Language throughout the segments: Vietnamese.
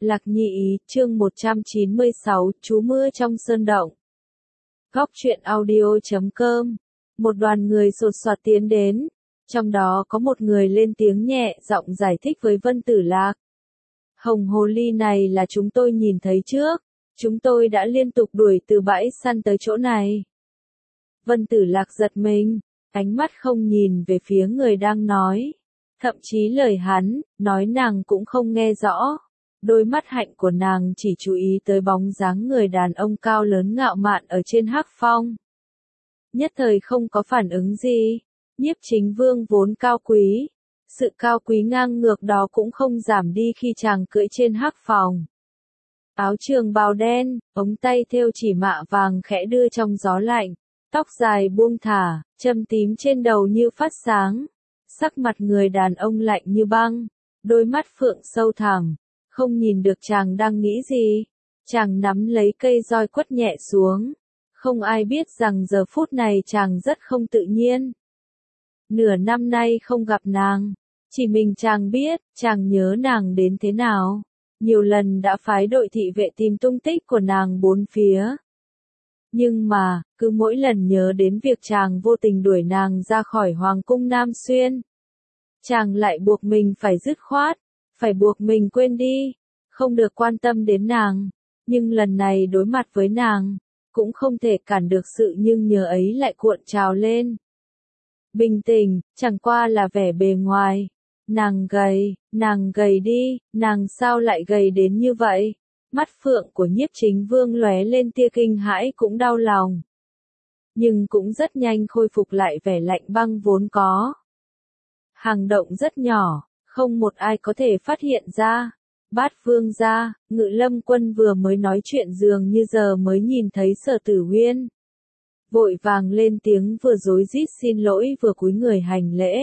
Lạc Nhị Ý, chương 196, Chú Mưa trong Sơn Động. Góc truyện audio.com. Một đoàn người sột soạt tiến đến, trong đó có một người lên tiếng nhẹ giọng giải thích với Vân Tử Lạc. Hồng hồ ly này là chúng tôi nhìn thấy trước, chúng tôi đã liên tục đuổi từ bãi săn tới chỗ này. Vân Tử Lạc giật mình, ánh mắt không nhìn về phía người đang nói. Thậm chí lời hắn nói nàng cũng không nghe rõ. Đôi mắt hạnh của nàng chỉ chú ý tới bóng dáng người đàn ông cao lớn ngạo mạn ở trên hắc phong. Nhất thời không có phản ứng gì. Nhiếp Chính Vương vốn cao quý. Sự cao quý ngang ngược đó cũng không giảm đi khi chàng cưỡi trên hắc phong. Áo trường bào đen, ống tay thêu chỉ mạ vàng khẽ đưa trong gió lạnh. Tóc dài buông thả, châm tím trên đầu như phát sáng. Sắc mặt người đàn ông lạnh như băng. Đôi mắt phượng sâu thẳm. Không nhìn được chàng đang nghĩ gì. Chàng nắm lấy cây roi quất nhẹ xuống. Không ai biết rằng giờ phút này chàng rất không tự nhiên. Nửa năm nay không gặp nàng. Chỉ mình chàng biết, chàng nhớ nàng đến thế nào. Nhiều lần đã phái đội thị vệ tìm tung tích của nàng bốn phía. Nhưng mà, cứ mỗi lần nhớ đến việc chàng vô tình đuổi nàng ra khỏi Hoàng cung Nam Xuyên. Chàng lại buộc mình phải dứt khoát. Phải buộc mình quên đi, không được quan tâm đến nàng, nhưng lần này đối mặt với nàng, cũng không thể cản được sự nhưng nhớ ấy lại cuộn trào lên. Bình tĩnh, chẳng qua là vẻ bề ngoài, nàng gầy đi, nàng sao lại gầy đến như vậy? Mắt phượng của Nhiếp Chính Vương lóe lên tia kinh hãi cũng đau lòng. Nhưng cũng rất nhanh khôi phục lại vẻ lạnh băng vốn có. Hang động rất nhỏ. Không một ai có thể phát hiện ra. Bát Vương gia, Ngự Lâm Quân vừa mới nói chuyện dường như giờ mới nhìn thấy Sở Tử Huyên. Vội vàng lên tiếng vừa rối rít xin lỗi vừa cúi người hành lễ.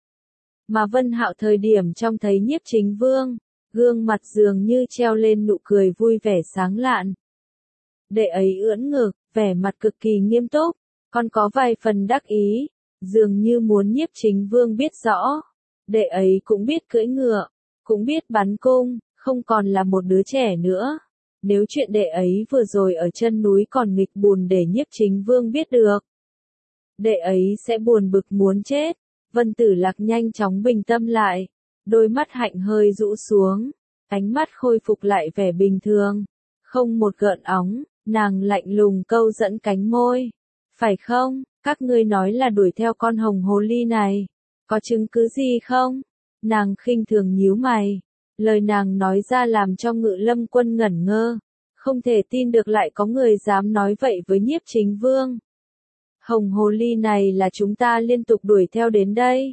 Mà Vân Hạo thời điểm trông thấy Nhiếp Chính Vương, gương mặt dường như treo lên nụ cười vui vẻ sáng lạn. Đệ ấy ưỡn ngực, vẻ mặt cực kỳ nghiêm túc, còn có vài phần đắc ý, dường như muốn Nhiếp Chính Vương biết rõ. Đệ ấy cũng biết cưỡi ngựa, cũng biết bắn cung, không còn là một đứa trẻ nữa. Nếu chuyện đệ ấy vừa rồi ở chân núi còn nghịch bùn để Nhiếp Chính Vương biết được, đệ ấy sẽ buồn bực muốn chết. Vân Tử Lạc nhanh chóng bình tâm lại, đôi mắt hạnh hơi rũ xuống, ánh mắt khôi phục lại vẻ bình thường, không một gợn óng, nàng lạnh lùng câu dẫn cánh môi. Phải không, các ngươi nói là đuổi theo con hồng hồ ly này. Có chứng cứ gì không? Nàng khinh thường nhíu mày. Lời nàng nói ra làm cho Ngự Lâm Quân ngẩn ngơ. Không thể tin được lại có người dám nói vậy với Nhiếp Chính Vương. Hồng hồ ly này là chúng ta liên tục đuổi theo đến đây.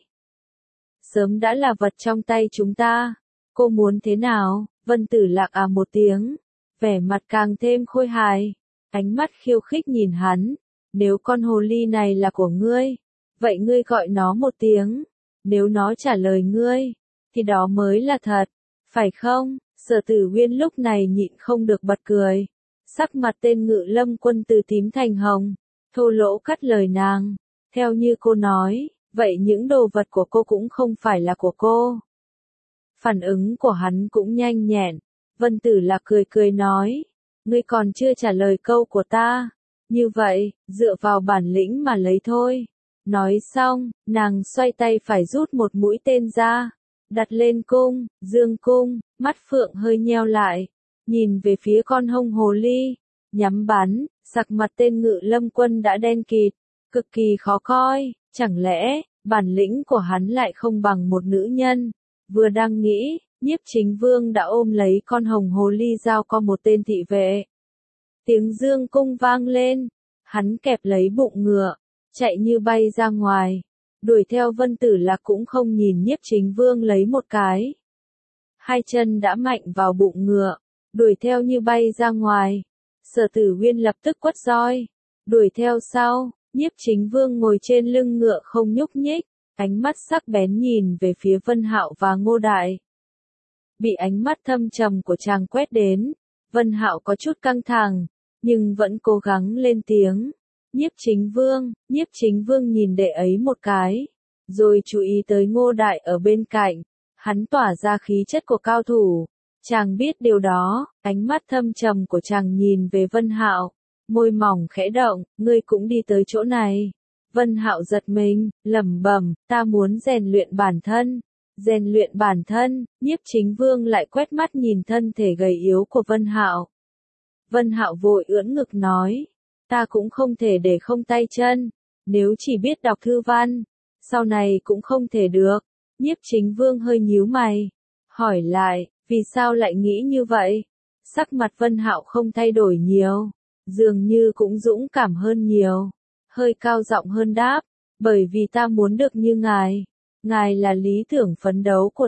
Sớm đã là vật trong tay chúng ta. Cô muốn thế nào? Vân Tử Lạc à một tiếng. Vẻ mặt càng thêm khôi hài. Ánh mắt khiêu khích nhìn hắn. Nếu con hồ ly này là của ngươi, vậy ngươi gọi nó một tiếng. Nếu nó trả lời ngươi, thì đó mới là thật. Phải không? Sở Tử Huyên lúc này nhịn không được bật cười. Sắc mặt tên Ngự Lâm Quân từ tím thành hồng. Thô lỗ cắt lời nàng. Theo như cô nói, vậy những đồ vật của cô cũng không phải là của cô. Phản ứng của hắn cũng nhanh nhẹn. Vân Tử Lạc cười cười nói. Ngươi còn chưa trả lời câu của ta. Như vậy, dựa vào bản lĩnh mà lấy thôi. Nói xong, nàng xoay tay phải rút một mũi tên ra, đặt lên cung, dương cung, mắt phượng hơi nheo lại, nhìn về phía con hồng hồ ly, nhắm bắn, sắc mặt tên Ngự Lâm Quân đã đen kịt, cực kỳ khó coi, chẳng lẽ, bản lĩnh của hắn lại không bằng một nữ nhân. Vừa đang nghĩ, Nhiếp Chính Vương đã ôm lấy con hồng hồ ly giao qua một tên thị vệ. Tiếng dương cung vang lên, hắn kẹp lấy bụng ngựa, chạy như bay ra ngoài, đuổi theo Vân Tử Lạc cũng không nhìn Nhiếp Chính Vương lấy một cái. Hai chân đã mạnh vào bụng ngựa, đuổi theo như bay ra ngoài. Sở Tử Huyên lập tức quất roi, đuổi theo sau. Nhiếp Chính Vương ngồi trên lưng ngựa không nhúc nhích, ánh mắt sắc bén nhìn về phía Vân Hạo và Ngô Đại. Bị ánh mắt thâm trầm của chàng quét đến, Vân Hạo có chút căng thẳng, nhưng vẫn cố gắng lên tiếng. Nhiếp Chính Vương nhìn đệ ấy một cái, rồi chú ý tới Ngô Đại ở bên cạnh, hắn tỏa ra khí chất của cao thủ, Chàng biết điều đó, ánh mắt thâm trầm của chàng nhìn về Vân Hạo, môi mỏng khẽ động, ngươi cũng đi tới chỗ này. Vân Hạo giật mình, lẩm bẩm, ta muốn rèn luyện bản thân. Rèn luyện bản thân, Nhiếp Chính Vương lại quét mắt nhìn thân thể gầy yếu của Vân Hạo. Vân Hạo vội ưỡn ngực nói, ta cũng không thể để không tay chân, nếu chỉ biết đọc thư văn, sau này cũng không thể được. Nhiếp Chính Vương hơi nhíu mày, hỏi lại, vì sao lại nghĩ như vậy? Sắc mặt Vân Hạo không thay đổi nhiều, dường như cũng dũng cảm hơn nhiều, hơi cao giọng hơn đáp, bởi vì ta muốn được như ngài. Ngài là lý tưởng phấn đấu của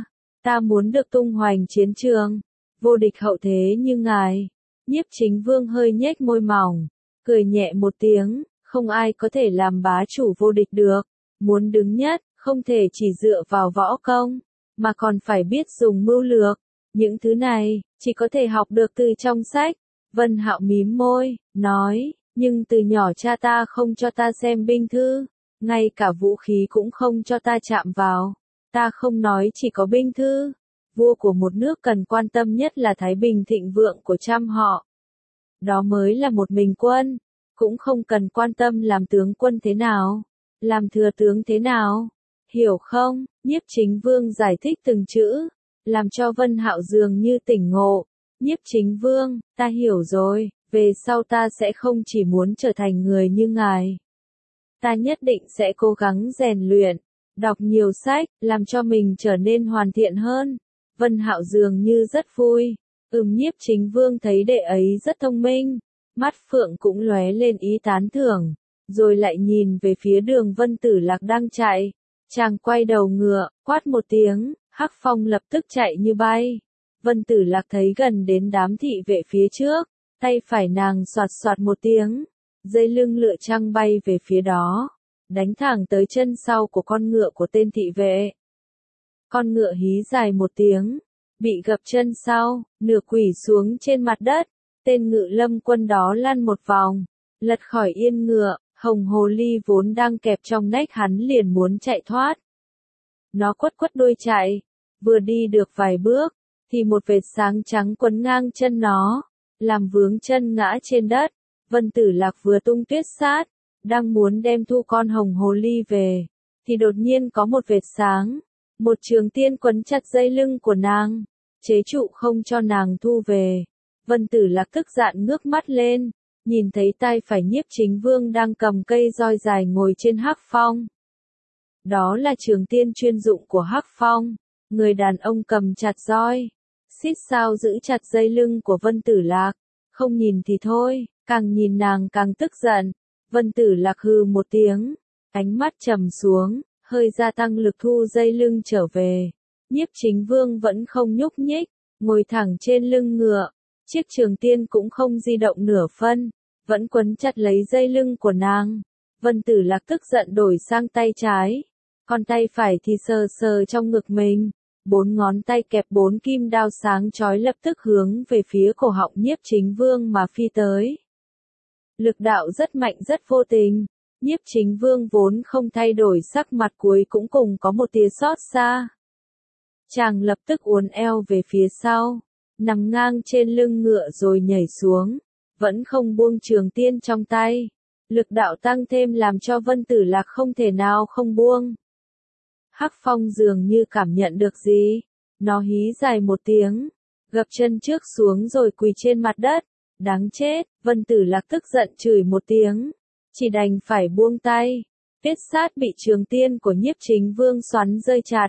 ta muốn được tung hoành chiến trường, vô địch hậu thế như ngài. Nhiếp Chính Vương hơi nhếch môi mỏng, cười nhẹ một tiếng, không ai có thể làm bá chủ vô địch được, muốn đứng nhất, không thể chỉ dựa vào võ công, mà còn phải biết dùng mưu lược, những thứ này, chỉ có thể học được từ trong sách. Vân Hạo mím môi, nói, nhưng từ nhỏ cha ta không cho ta xem binh thư, ngay cả vũ khí cũng không cho ta chạm vào, ta không nói chỉ có binh thư. Vua của một nước cần quan tâm nhất là thái bình thịnh vượng của trăm họ. Đó mới là một mình quân, cũng không cần quan tâm làm tướng quân thế nào, làm thừa tướng thế nào. Hiểu không? Nhiếp Chính Vương giải thích từng chữ, làm cho Vân Hạo dường như tỉnh ngộ. Nhiếp Chính Vương, ta hiểu rồi, về sau ta sẽ không chỉ muốn trở thành người như ngài. Ta nhất định sẽ cố gắng rèn luyện, đọc nhiều sách, làm cho mình trở nên hoàn thiện hơn. Vân Hạo dường như rất vui. Nhiếp Chính Vương thấy đệ ấy rất thông minh, mắt phượng cũng lóe lên ý tán thưởng, rồi lại nhìn về phía Đường Vân Tử Lạc đang chạy. Chàng quay đầu ngựa, quát một tiếng, Hắc Phong lập tức chạy như bay. Vân Tử Lạc thấy gần đến đám thị vệ phía trước, tay phải nàng xoạt xoạt một tiếng, dây lưng lựa chăng bay về phía đó, đánh thẳng tới chân sau của con ngựa của tên thị vệ. Con ngựa hí dài một tiếng, bị gập chân sau, nửa quỳ xuống trên mặt đất, tên ngự lâm quân đó lăn một vòng, lật khỏi yên ngựa, hồng hồ ly vốn đang kẹp trong nách hắn liền muốn chạy thoát. Nó quất quất đuôi chạy, vừa đi được vài bước, thì một vệt sáng trắng quấn ngang chân nó, làm vướng chân ngã trên đất. Vân Tử Lạc vừa tung tuyết sát, đang muốn đem thu con hồng hồ ly về, thì đột nhiên có một vệt sáng, một trường tiên quấn chặt dây lưng của nàng, chế trụ không cho nàng thu về. Vân Tử Lạc tức giận ngước mắt lên, nhìn thấy tay phải Nhiếp Chính Vương đang cầm cây roi dài ngồi trên Hắc Phong. Đó là trường tiên chuyên dụng của Hắc Phong, người đàn ông cầm chặt roi, xít sao giữ chặt dây lưng của Vân Tử Lạc, không nhìn thì thôi, càng nhìn nàng càng tức giận. Vân Tử Lạc hừ một tiếng, ánh mắt trầm xuống, hơi gia tăng lực thu dây lưng trở về. Nhiếp Chính Vương vẫn không nhúc nhích, ngồi thẳng trên lưng ngựa, chiếc trường tiên cũng không di động nửa phân, vẫn quấn chặt lấy dây lưng của nàng. Vân Tử Lạc tức giận đổi sang tay trái, còn tay phải thì sờ sờ trong ngực mình, 4 ngón tay kẹp 4 kim đao sáng chói lập tức hướng về phía cổ họng Nhiếp Chính Vương mà phi tới. Lực đạo rất mạnh rất vô tình, Nhiếp Chính Vương vốn không thay đổi sắc mặt cuối cũng cùng có một tia xót xa. Chàng lập tức uốn eo về phía sau, nằm ngang trên lưng ngựa rồi nhảy xuống, vẫn không buông trường tiên trong tay. Lực đạo tăng thêm làm cho Vân Tử Lạc không thể nào không buông. Hắc Phong dường như cảm nhận được gì, nó hí dài một tiếng, gập chân trước xuống rồi quỳ trên mặt đất. Đáng chết, Vân Tử Lạc tức giận chửi một tiếng, chỉ đành phải buông tay. Tiết sát bị trường tiên của Nhiếp Chính Vương xoắn rơi chặt.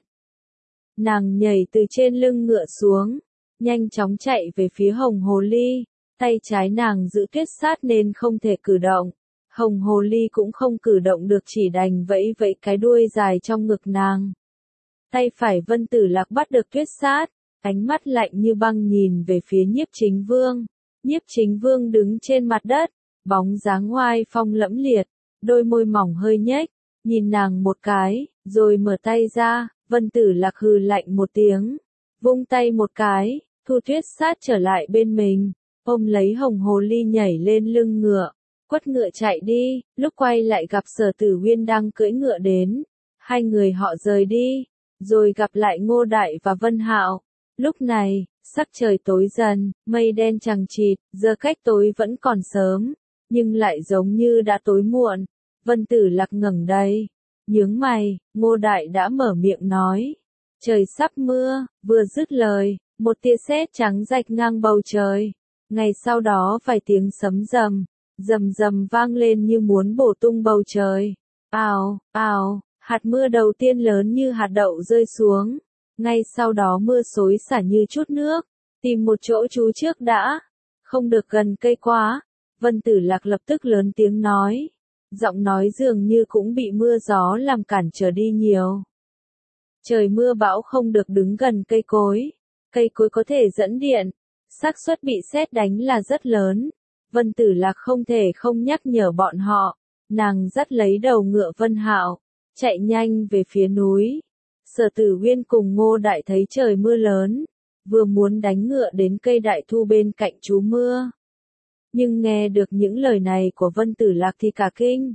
Nàng nhảy từ trên lưng ngựa xuống, nhanh chóng chạy về phía hồng hồ ly, tay trái nàng giữ tuyết sát nên không thể cử động. Hồng hồ ly cũng không cử động được chỉ đành vẫy vẫy cái đuôi dài trong ngực nàng. Tay phải Vân Tử Lạc bắt được tuyết sát, ánh mắt lạnh như băng nhìn về phía Nhiếp Chính Vương. Nhiếp Chính Vương đứng trên mặt đất, bóng dáng oai phong lẫm liệt, đôi môi mỏng hơi nhếch, nhìn nàng một cái, rồi mở tay ra. Vân Tử Lạc hừ lạnh một tiếng, vung tay một cái, thu tuyết sát trở lại bên mình, ôm lấy hồng hồ ly nhảy lên lưng ngựa, quất ngựa chạy đi. Lúc quay lại gặp Sở Tử Uyên đang cưỡi ngựa đến, hai người họ rời đi, rồi gặp lại Ngô Đại và Vân Hạo. Lúc này, Sắc trời tối dần, mây đen chằng chịt, giờ cách tối vẫn còn sớm, nhưng lại giống như đã tối muộn. Vân Tử Lạc ngẩng đây, nhướng mày, Ngô Đại đã mở miệng nói. Trời sắp mưa, vừa dứt lời, một tia sét trắng rạch ngang bầu trời. Ngay sau đó vài tiếng sấm rầm, rầm rầm vang lên như muốn bổ tung bầu trời. Ào, ào, hạt mưa đầu tiên lớn như hạt đậu rơi xuống. Ngay sau đó mưa xối xả như chút nước. Tìm một chỗ trú trước đã. Không được gần cây quá. Vân Tử Lạc lập tức lớn tiếng nói. Giọng nói dường như cũng bị mưa gió làm cản trở đi nhiều. Trời mưa bão không được đứng gần cây cối. Cây cối có thể dẫn điện. Xác suất bị sét đánh là rất lớn. Vân Tử Lạc không thể không nhắc nhở bọn họ. Nàng dắt lấy đầu ngựa Vân Hạo, chạy nhanh về phía núi. Sở Tử Uyên cùng Ngô Đại thấy trời mưa lớn, vừa muốn đánh ngựa đến cây đại thụ bên cạnh trú mưa. Nhưng nghe được những lời này của Vân Tử Lạc thì cả kinh.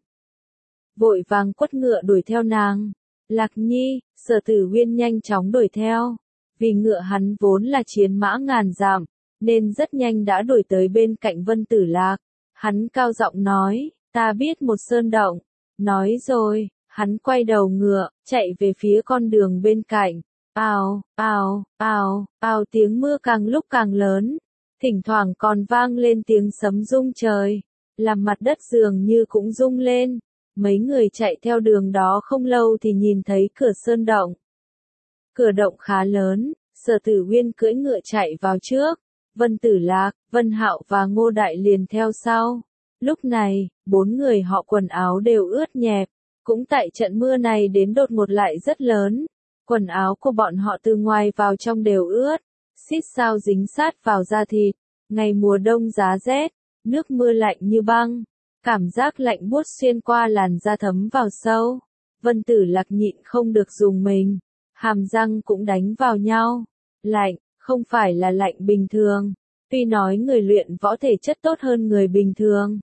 Vội vàng quất ngựa đuổi theo nàng. Lạc Nhi, Sở Tử Uyên nhanh chóng đuổi theo. Vì ngựa hắn vốn là chiến mã ngàn dặm, nên rất nhanh đã đuổi tới bên cạnh Vân Tử Lạc. Hắn cao giọng nói, ta biết một sơn động. Nói rồi, hắn quay đầu ngựa, chạy về phía con đường bên cạnh. Ào, ào, ào, ào, tiếng mưa càng lúc càng lớn. Thỉnh thoảng còn vang lên tiếng sấm rung trời, làm mặt đất dường như cũng rung lên. Mấy người chạy theo đường đó không lâu thì nhìn thấy cửa sơn động. Cửa động khá lớn, Sở Tử Uyên cưỡi ngựa chạy vào trước. Vân Tử Lạc, Vân Hạo và Ngô Đại liền theo sau. Lúc này, 4 người họ quần áo đều ướt nhẹp. Cũng tại trận mưa này đến đột ngột lại rất lớn. Quần áo của bọn họ từ ngoài vào trong đều ướt. Xít sao dính sát vào da thịt. Ngày mùa đông giá rét, nước mưa lạnh như băng. Cảm giác lạnh buốt xuyên qua làn da thấm vào sâu. Vân Tử Lạc nhịn không được dùng mình. Hàm răng cũng đánh vào nhau. Lạnh, không phải là lạnh bình thường. Tuy nói người luyện võ thể chất tốt hơn người bình thường.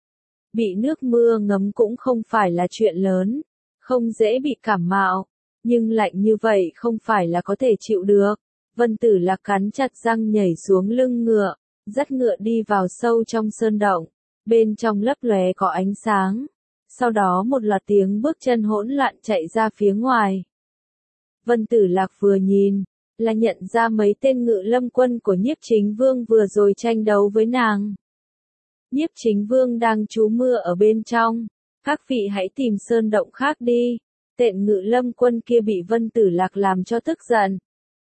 Bị nước mưa ngấm cũng không phải là chuyện lớn. Không dễ bị cảm mạo. Nhưng lạnh như vậy không phải là có thể chịu được. Vân Tử Lạc cắn chặt răng nhảy xuống lưng ngựa. Dắt ngựa đi vào sâu trong sơn động. Bên trong lấp lóe có ánh sáng. Sau đó một loạt tiếng bước chân hỗn loạn chạy ra phía ngoài. Vân Tử Lạc vừa nhìn, là nhận ra mấy tên ngự lâm quân của Nhiếp Chính Vương vừa rồi tranh đấu với nàng. Nhiếp Chính Vương đang trú mưa ở bên trong. Các vị hãy tìm sơn động khác đi. Tên ngự lâm quân kia bị Vân Tử Lạc làm cho tức giận.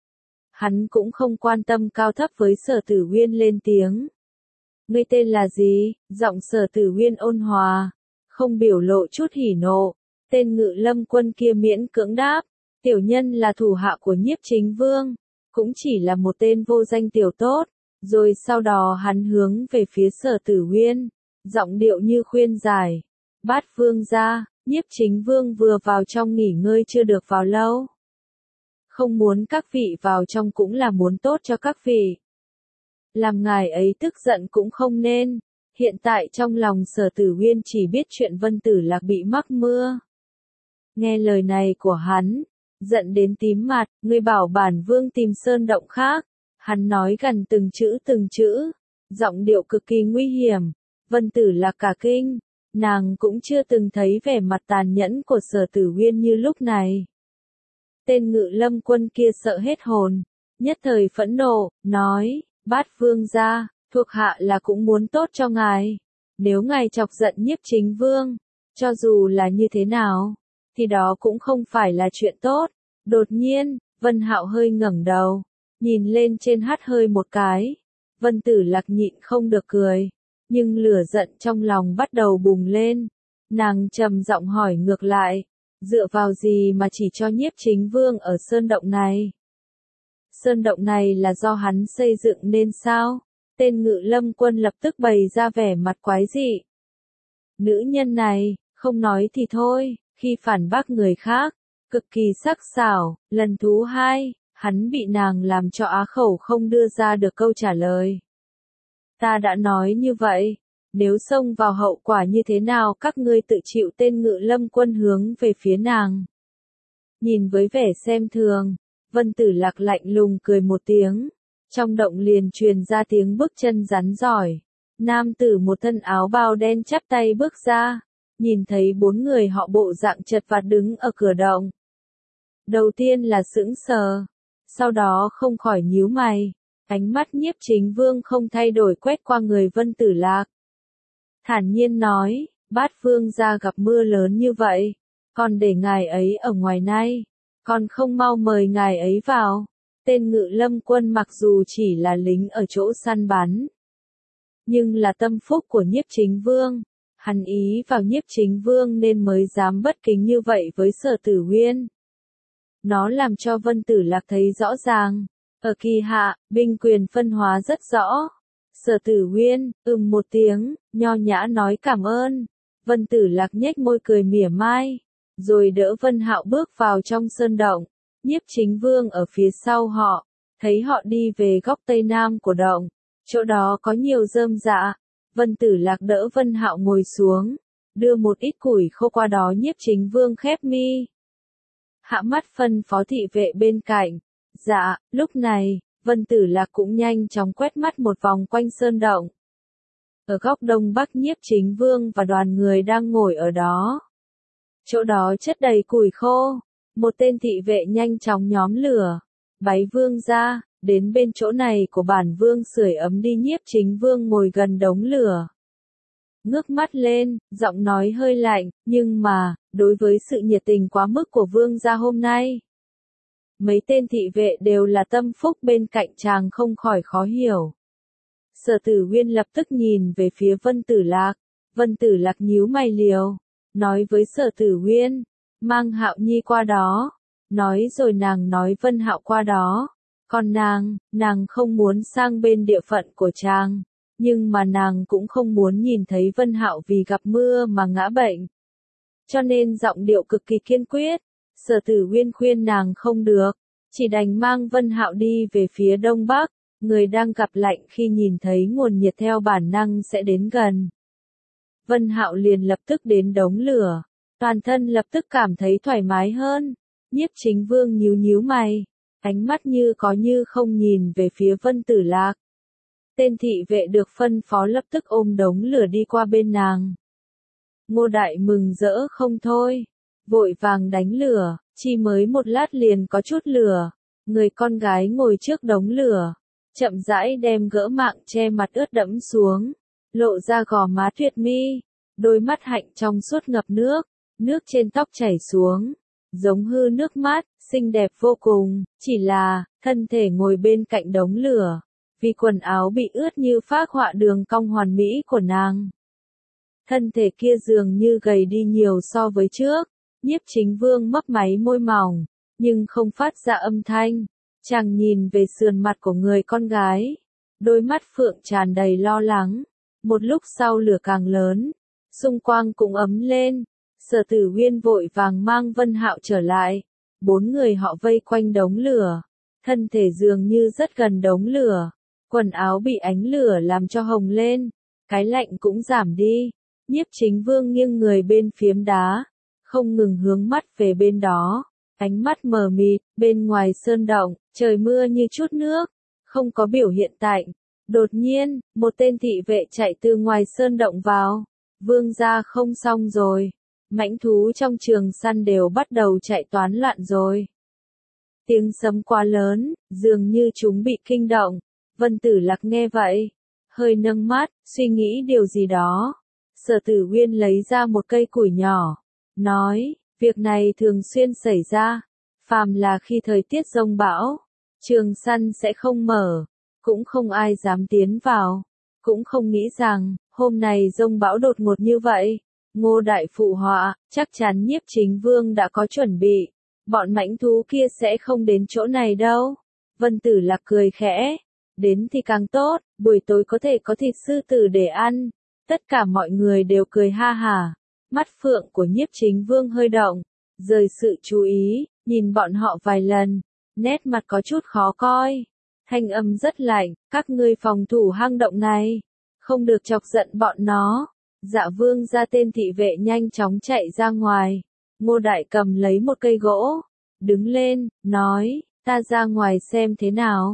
Hắn cũng không quan tâm cao thấp với Sở Tử Uyên lên tiếng. Ngươi tên là gì? Giọng Sở Tử Uyên ôn hòa, không biểu lộ chút hỉ nộ. Tên ngự lâm quân kia miễn cưỡng đáp. Tiểu nhân là thủ hạ của Nhiếp Chính Vương. Cũng chỉ là một tên vô danh tiểu tốt. Rồi sau đó hắn hướng về phía Sở Tử Uyên. Giọng điệu như khuyên giải. Bát Vương gia, Nhiếp Chính Vương vừa vào trong nghỉ ngơi chưa được vào lâu. Không muốn các vị vào trong cũng là muốn tốt cho các vị. Làm ngài ấy tức giận cũng không nên. Hiện tại trong lòng Sở Tử Uyên chỉ biết chuyện Vân Tử Lạc bị mắc mưa. Nghe lời này của hắn, giận đến tím mặt, ngươi bảo bản vương tìm sơn động khác. Hắn nói gần từng chữ, giọng điệu cực kỳ nguy hiểm. Vân Tử Lạc cả kinh, nàng cũng chưa từng thấy vẻ mặt tàn nhẫn của Sở Tử Uyên như lúc này. Tên ngự lâm quân kia sợ hết hồn, nhất thời phẫn nộ, nói, Bát Vương gia, thuộc hạ là cũng muốn tốt cho ngài. Nếu ngài chọc giận Nhiếp Chính Vương, cho dù là như thế nào, thì đó cũng không phải là chuyện tốt. Đột nhiên, Vân Hạo hơi ngẩng đầu, nhìn lên trên hắt hơi một cái. Vân Tử Lạc nhịn không được cười, nhưng lửa giận trong lòng bắt đầu bùng lên. Nàng trầm giọng hỏi ngược lại, dựa vào gì mà chỉ cho Nhiếp Chính Vương ở sơn động này? Sơn động này là do hắn xây dựng nên sao? Tên ngự lâm quân lập tức bày ra vẻ mặt quái dị. Nữ nhân này, không nói thì thôi, khi phản bác người khác, cực kỳ sắc sảo. Lần thứ 2, hắn bị nàng làm cho á khẩu không đưa ra được câu trả lời. Ta đã nói như vậy, nếu xông vào hậu quả như thế nào các ngươi tự chịu. Tên ngự lâm quân hướng về phía nàng. Nhìn với vẻ xem thường, Vân Tử Lạc lạnh lùng cười một tiếng. Trong động liền truyền ra tiếng bước chân rắn rỏi. Nam tử một thân áo bào đen chắp tay bước ra, nhìn thấy 4 người họ bộ dạng chật vật đứng ở cửa động. Đầu tiên là sững sờ, sau đó không khỏi nhíu mày, ánh mắt Nhiếp Chính Vương không thay đổi quét qua người Vân Tử Lạc. Thản nhiên nói, Bát Vương gia gặp mưa lớn như vậy, còn để ngài ấy ở ngoài này, còn không mau mời ngài ấy vào. Tên Ngự Lâm Quân mặc dù chỉ là lính ở chỗ săn bắn, nhưng là tâm phúc của Nhiếp Chính Vương, hắn ý vào Nhiếp Chính Vương nên mới dám bất kính như vậy với Sở Tử Huyên. Nó làm cho Vân Tử Lạc thấy rõ ràng, ở kỳ hạ, binh quyền phân hóa rất rõ. Sở Tử Huyên, một tiếng, nho nhã nói cảm ơn. Vân Tử Lạc nhếch môi cười mỉa mai, rồi đỡ Vân Hạo bước vào trong sơn động. Nhiếp Chính Vương ở phía sau họ, thấy họ đi về góc tây nam của động, chỗ đó có nhiều rơm rạ. Vân Tử Lạc đỡ Vân Hạo ngồi xuống, đưa một ít củi khô qua đó. Nhiếp Chính Vương khép mi, hạ mắt phân phó thị vệ bên cạnh. Dạ, lúc này, Vân Tử Lạc cũng nhanh chóng quét mắt một vòng quanh sơn động. Ở góc đông bắc Nhiếp Chính Vương và đoàn người đang ngồi ở đó. Chỗ đó chất đầy củi khô. Một tên thị vệ nhanh chóng nhóm lửa. Bái Vương ra, đến bên chỗ này của bản Vương sưởi ấm đi. Nhiếp Chính Vương ngồi gần đống lửa, ngước mắt lên, giọng nói hơi lạnh, nhưng mà, đối với sự nhiệt tình quá mức của Vương gia hôm nay, mấy tên thị vệ đều là tâm phúc bên cạnh chàng không khỏi khó hiểu. Sở Tử Huyên lập tức nhìn về phía Vân Tử Lạc. Vân Tử Lạc nhíu mày liều, nói với Sở Tử Huyên, mang Hạo Nhi qua đó. Nói rồi nàng nói Vân Hạo qua đó. Còn nàng không muốn sang bên địa phận của chàng, nhưng mà nàng cũng không muốn nhìn thấy Vân Hạo vì gặp mưa mà ngã bệnh. Cho nên giọng điệu cực kỳ kiên quyết. Sở Tử Huyên khuyên nàng không được, chỉ đành mang Vân Hạo đi về phía đông bắc. Người đang gặp lạnh khi nhìn thấy nguồn nhiệt theo bản năng sẽ đến gần. Vân Hạo liền lập tức đến đống lửa, toàn thân lập tức cảm thấy thoải mái hơn. Nhiếp Chính Vương nhíu nhíu mày, ánh mắt như có như không nhìn về phía Vân Tử Lạc. Tên thị vệ được phân phó lập tức ôm đống lửa đi qua bên nàng. Ngô Đại mừng rỡ không thôi, vội vàng đánh lửa, chỉ mới một lát liền có chút lửa. Người con gái ngồi trước đống lửa, chậm rãi đem gỡ mạng che mặt ướt đẫm xuống, lộ ra gò má tuyệt mi, đôi mắt hạnh trong suốt ngập nước, nước trên tóc chảy xuống, giống hư nước mắt, xinh đẹp vô cùng. Chỉ là, thân thể ngồi bên cạnh đống lửa, vì quần áo bị ướt như phác họa đường cong hoàn mỹ của nàng. Thân thể kia dường như gầy đi nhiều so với trước. Nhiếp Chính Vương mấp máy môi mỏng, nhưng không phát ra âm thanh. Chàng nhìn về sườn mặt của người con gái, đôi mắt phượng tràn đầy lo lắng. Một lúc sau lửa càng lớn, xung quanh cũng ấm lên. Sở Tử Huyên vội vàng mang Vân Hạo trở lại. 4 người họ vây quanh đống lửa, thân thể dường như rất gần đống lửa, quần áo bị ánh lửa làm cho hồng lên, cái lạnh cũng giảm đi. Nhiếp Chính Vương nghiêng người bên phiếm đá, không ngừng hướng mắt về bên đó, ánh mắt mờ mịt. Bên ngoài sơn động, trời mưa như chút nước, không có biểu hiện tạnh. Đột nhiên, một tên thị vệ chạy từ ngoài sơn động vào. Vương gia không xong rồi, mãnh thú trong trường săn đều bắt đầu chạy toán loạn rồi. Tiếng sấm quá lớn, dường như chúng bị kinh động. Vân Tử Lạc nghe vậy, hơi nâng mắt, suy nghĩ điều gì đó. Sở Tử Huyên lấy ra một cây củi nhỏ, nói, việc này thường xuyên xảy ra, phàm là khi thời tiết giông bão, trường săn sẽ không mở, cũng không ai dám tiến vào, cũng không nghĩ rằng, hôm nay giông bão đột ngột như vậy. Ngô Đại phụ họa, chắc chắn Nhiếp Chính Vương đã có chuẩn bị, bọn mãnh thú kia sẽ không đến chỗ này đâu. Vân Tử Lạc cười khẽ, đến thì càng tốt, buổi tối có thể có thịt sư tử để ăn. Tất cả mọi người đều cười ha hả. Mắt phượng của Nhiếp Chính Vương hơi động, rời sự chú ý, nhìn bọn họ vài lần, nét mặt có chút khó coi. Thanh âm rất lạnh, các ngươi phòng thủ hang động này, không được chọc giận bọn nó. Dạ Vương ra. Tên thị vệ nhanh chóng chạy ra ngoài. Ngô Đại cầm lấy một cây gỗ, đứng lên, nói, ta ra ngoài xem thế nào.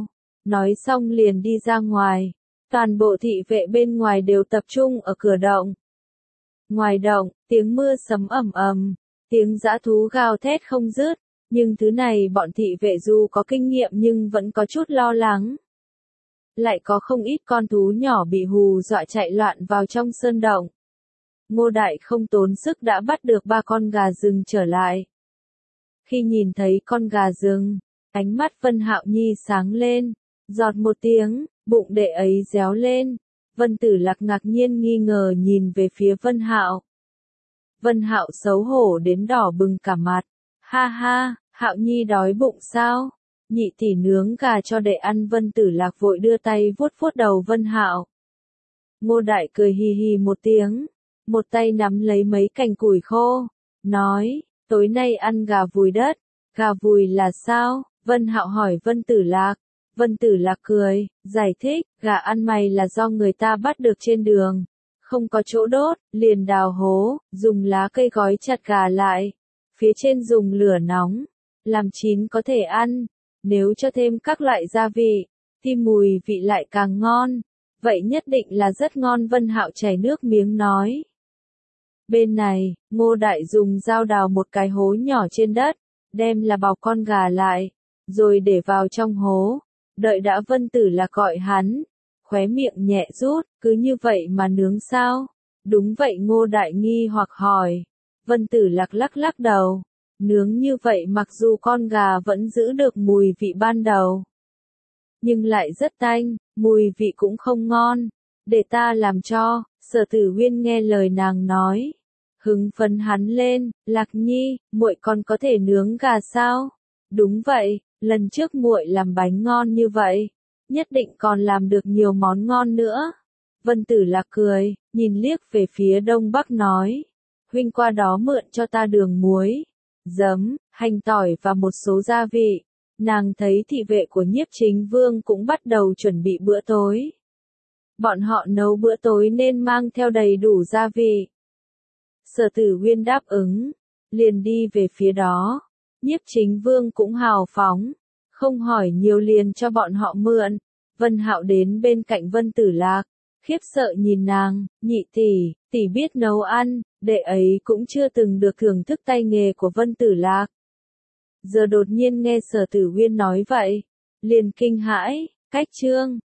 Nói xong liền đi ra ngoài. Toàn bộ thị vệ bên ngoài đều tập trung ở cửa động. Ngoài động, tiếng mưa sấm ầm ầm, tiếng dã thú gào thét không dứt, nhưng thứ này bọn thị vệ dù có kinh nghiệm nhưng vẫn có chút lo lắng. Lại có không ít con thú nhỏ bị hù dọa chạy loạn vào trong sơn động. Ngô Đại không tốn sức đã bắt được 3 con gà rừng trở lại. Khi nhìn thấy con gà rừng, ánh mắt Vân Hạo Nhi sáng lên, giọt một tiếng, bụng đệ ấy réo lên. Vân Tử Lạc ngạc nhiên nghi ngờ nhìn về phía Vân Hạo. Vân Hạo xấu hổ đến đỏ bừng cả mặt. Ha ha, Hạo Nhi đói bụng sao? Nhị tỷ nướng gà cho đệ ăn. Vân Tử Lạc vội đưa tay vuốt vuốt đầu Vân Hạo. Ngô Đại cười hì hì một tiếng, một tay nắm lấy mấy cành củi khô, nói, tối nay ăn gà vùi đất. Gà vùi là sao? Vân Hạo hỏi Vân Tử Lạc. Vân Tử Lạc cười, giải thích, gà ăn mày là do người ta bắt được trên đường. Không có chỗ đốt, liền đào hố, dùng lá cây gói chặt gà lại. Phía trên dùng lửa nóng, làm chín có thể ăn. Nếu cho thêm các loại gia vị, thì mùi vị lại càng ngon. Vậy nhất định là rất ngon. Vân Hạo chảy nước miếng nói. Bên này, Ngô Đại dùng dao đào một cái hố nhỏ trên đất, đem là bọc con gà lại, rồi để vào trong hố. Đợi đã Vân Tử Lạc gọi hắn, khóe miệng nhẹ rút, cứ như vậy mà nướng sao? Đúng vậy. Ngô Đại nghi hoặc hỏi. Vân Tử Lạc lắc lắc đầu, nướng như vậy mặc dù con gà vẫn giữ được mùi vị ban đầu, nhưng lại rất tanh, mùi vị cũng không ngon. Để ta làm cho. Sở Tử Huyên nghe lời nàng nói, hứng phấn hắn lên, Lạc Nhi, muội còn có thể nướng gà sao? Đúng vậy, lần trước muội làm bánh ngon như vậy, nhất định còn làm được nhiều món ngon nữa. Vân Tử Lạc cười, nhìn liếc về phía đông bắc nói, huynh qua đó mượn cho ta đường muối, giấm, hành tỏi và một số gia vị. Nàng thấy thị vệ của Nhiếp Chính Vương cũng bắt đầu chuẩn bị bữa tối. Bọn họ nấu bữa tối nên mang theo đầy đủ gia vị. Sở Tử Huyên đáp ứng, liền đi về phía đó. Nhiếp Chính Vương cũng hào phóng, không hỏi nhiều liền cho bọn họ mượn. Vân Hạo đến bên cạnh Vân Tử Lạc, khiếp sợ nhìn nàng, nhị tỷ, tỷ biết nấu ăn, đệ ấy cũng chưa từng được thưởng thức tay nghề của Vân Tử Lạc. Giờ đột nhiên nghe Sở Tử Huyên nói vậy, liền kinh hãi, cách chương.